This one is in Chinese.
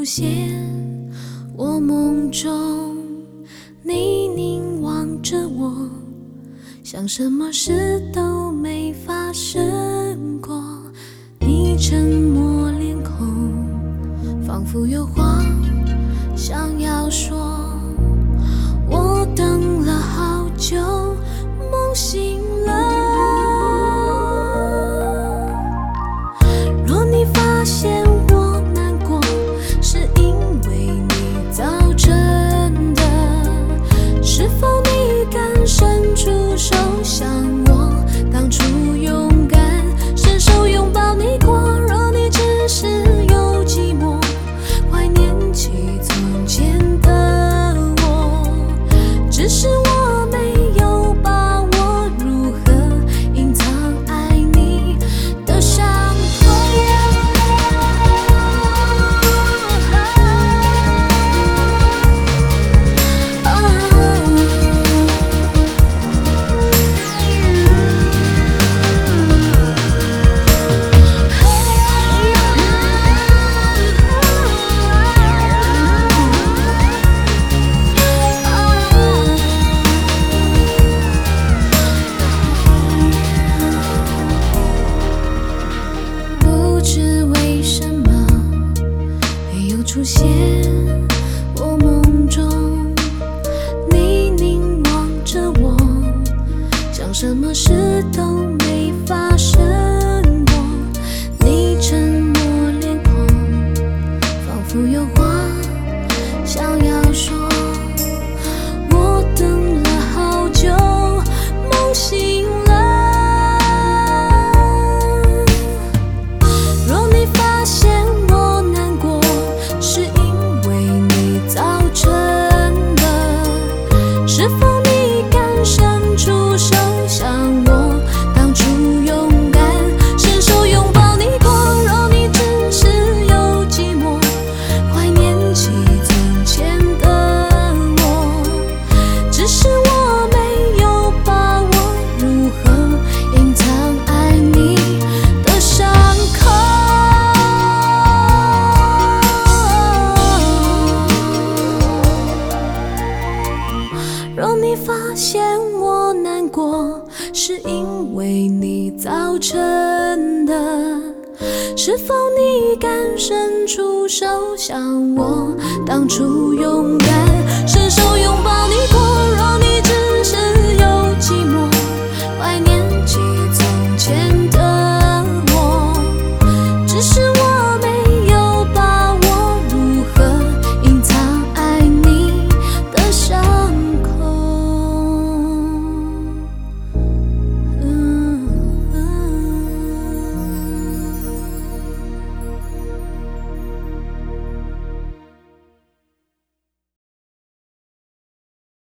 现我梦中，你凝望着我，像什么事都没发生过。你沉默脸孔，仿佛有话想要说。我等了好久，梦醒了。若你发现我难过，是因为你造成的，是否你敢伸出手向我当初勇敢伸手拥抱你过？若你只是有寂寞，怀念起从前的我，只是我没有把握如何隐藏爱你的伤痛。不知为什么你又出现我梦中，你凝望着我，像什么事都没发生过。你沉默脸孔，仿佛有话想要说。我等了好久，梦醒了。若你发现我难过，是因为你造成的，是否你敢伸出手向我当初勇敢伸手拥抱你过？若你只是有寂寞，怀念起从前的我，只是我没有把握如何隐藏爱你的伤口。若你发现我难过，是因为你造成的，是否你敢伸出手向我当初勇敢伸手